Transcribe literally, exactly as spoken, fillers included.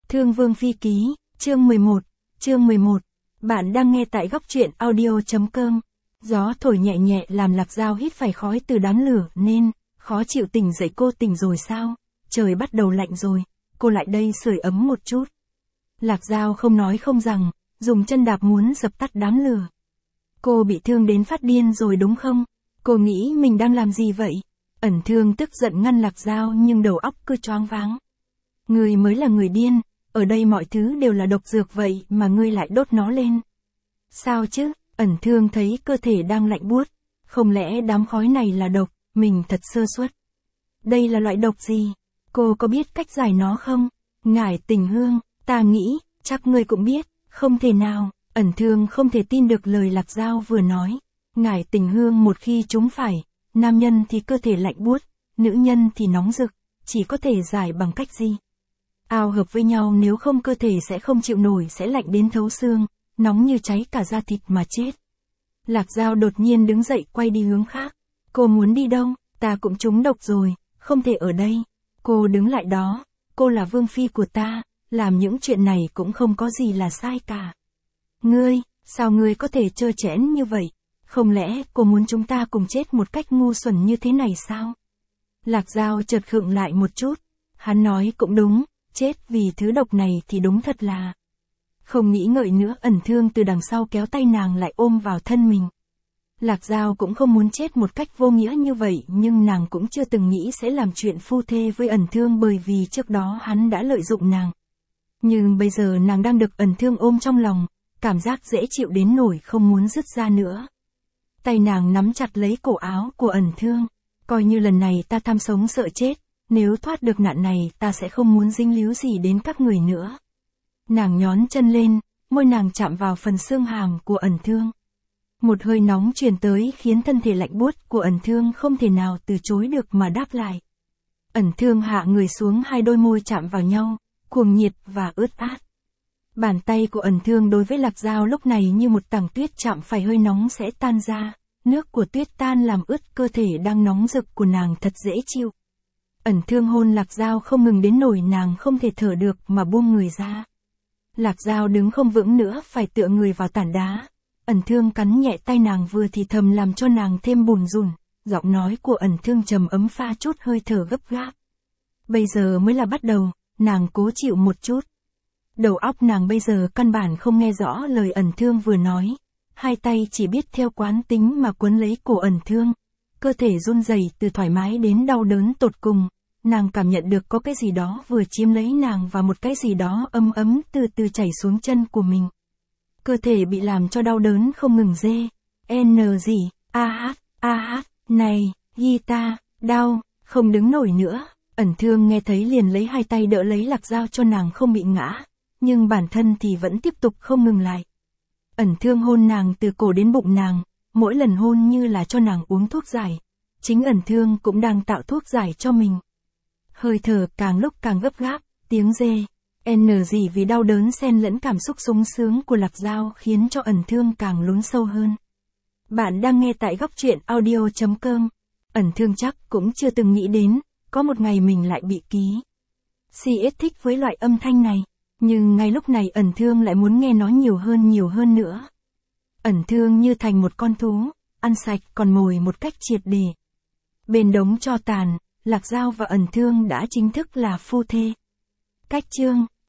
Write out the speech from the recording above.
Thương Vương Phi Ký, chương mười một, chương mười một. Bạn đang nghe tại góc truyện audio chấm com. Gió thổi nhẹ nhẹ làm Lạc Dao hít phải khói từ đám lửa nên, khó chịu tỉnh dậy. Cô tỉnh rồi sao? Trời bắt đầu lạnh rồi, cô lại đây sưởi ấm một chút. Lạc Dao không nói không rằng, dùng chân đạp muốn dập tắt đám lửa. Cô bị thương đến phát điên rồi đúng không? Cô nghĩ mình đang làm gì vậy? Ẩn Thương tức giận ngăn Lạc Dao nhưng đầu óc cứ choáng váng. Ngươi mới là người điên, ở đây mọi thứ đều là độc dược vậy mà ngươi lại đốt nó lên. Sao chứ? Ẩn Thương thấy cơ thể đang lạnh buốt, không lẽ đám khói này là độc, mình thật sơ suất. Đây là loại độc gì? Cô có biết cách giải nó không? Ngải Tình Hương, ta nghĩ, chắc ngươi cũng biết, không thể nào. Ẩn Thương không thể tin được lời Lạc Dao vừa nói. Ngải Tình Hương một khi trúng phải, nam nhân thì cơ thể lạnh buốt, nữ nhân thì nóng rực, chỉ có thể giải bằng cách gì? Ao hợp với nhau, nếu không cơ thể sẽ không chịu nổi, sẽ lạnh đến thấu xương, nóng như cháy cả da thịt mà chết. Lạc Dao đột nhiên đứng dậy quay đi hướng khác. Cô muốn đi đâu? Ta cũng trúng độc rồi, không thể ở đây. Cô đứng lại đó, cô là vương phi của ta, làm những chuyện này cũng không có gì là sai cả. Ngươi, sao ngươi có thể trơ trẽn như vậy? Không lẽ cô muốn chúng ta cùng chết một cách ngu xuẩn như thế này sao? Lạc Dao chợt khựng lại một chút. Hắn nói cũng đúng, chết vì thứ độc này thì đúng thật là. Không nghĩ ngợi nữa, Ẩn Thương từ đằng sau kéo tay nàng lại ôm vào thân mình. Lạc Dao cũng không muốn chết một cách vô nghĩa như vậy, nhưng nàng cũng chưa từng nghĩ sẽ làm chuyện phu thê với Ẩn Thương, bởi vì trước đó hắn đã lợi dụng nàng. Nhưng bây giờ nàng đang được Ẩn Thương ôm trong lòng, cảm giác dễ chịu đến nỗi không muốn dứt ra nữa. Tay nàng nắm chặt lấy cổ áo của Ẩn Thương. Coi như lần này ta tham sống sợ chết, nếu thoát được nạn này ta sẽ không muốn dính líu gì đến các người nữa. Nàng nhón chân lên, môi nàng chạm vào phần xương hàm của Ẩn Thương. Một hơi nóng truyền tới khiến thân thể lạnh buốt của Ẩn Thương không thể nào từ chối được mà đáp lại. Ẩn Thương hạ người xuống, hai đôi môi chạm vào nhau, cuồng nhiệt và ướt át. Bàn tay của Ẩn Thương đối với Lạc Dao lúc này như một tảng tuyết chạm phải hơi nóng sẽ tan ra, nước của tuyết tan làm ướt cơ thể đang nóng rực của nàng thật dễ chịu. Ẩn Thương hôn Lạc Dao không ngừng đến nỗi nàng không thể thở được mà buông người ra. Lạc Dao đứng không vững nữa, phải tựa người vào tảng đá. Ẩn Thương cắn nhẹ tay nàng, vừa thì thầm làm cho nàng thêm bùn rùn, giọng nói của Ẩn Thương trầm ấm pha chút hơi thở gấp gáp. Bây giờ mới là bắt đầu, nàng cố chịu một chút. Đầu óc nàng bây giờ căn bản không nghe rõ lời Ẩn Thương vừa nói. Hai tay chỉ biết theo quán tính mà quấn lấy cổ Ẩn Thương. Cơ thể run rẩy từ thoải mái đến đau đớn tột cùng. Nàng cảm nhận được có cái gì đó vừa chiếm lấy nàng và một cái gì đó ấm ấm từ từ chảy xuống chân của mình. Cơ thể bị làm cho đau đớn không ngừng dê. N gì, a hát, a hát, này, guitar, đau, không đứng nổi nữa. Ẩn Thương nghe thấy liền lấy hai tay đỡ lấy Lạc Dao cho nàng không bị ngã. Nhưng bản thân thì vẫn tiếp tục không ngừng lại. Ẩn Thương hôn nàng từ cổ đến bụng nàng, mỗi lần hôn như là cho nàng uống thuốc giải. Chính Ẩn Thương cũng đang tạo thuốc giải cho mình. Hơi thở càng lúc càng gấp gáp, tiếng rê, n gì vì đau đớn xen lẫn cảm xúc sung sướng của Lạc Dao khiến cho Ẩn Thương càng lún sâu hơn. Bạn đang nghe tại góc truyện audio chấm com. Ẩn Thương chắc cũng chưa từng nghĩ đến, có một ngày mình lại bị ký. xê ét thích với loại âm thanh này, nhưng ngay lúc này Ẩn Thương lại muốn nghe nó nhiều hơn nhiều hơn nữa. Ẩn Thương như thành một con thú, ăn sạch còn mồi một cách triệt để. Bên đống tro tàn, Lạc Dao và Ẩn Thương đã chính thức là phu thê. Cách chương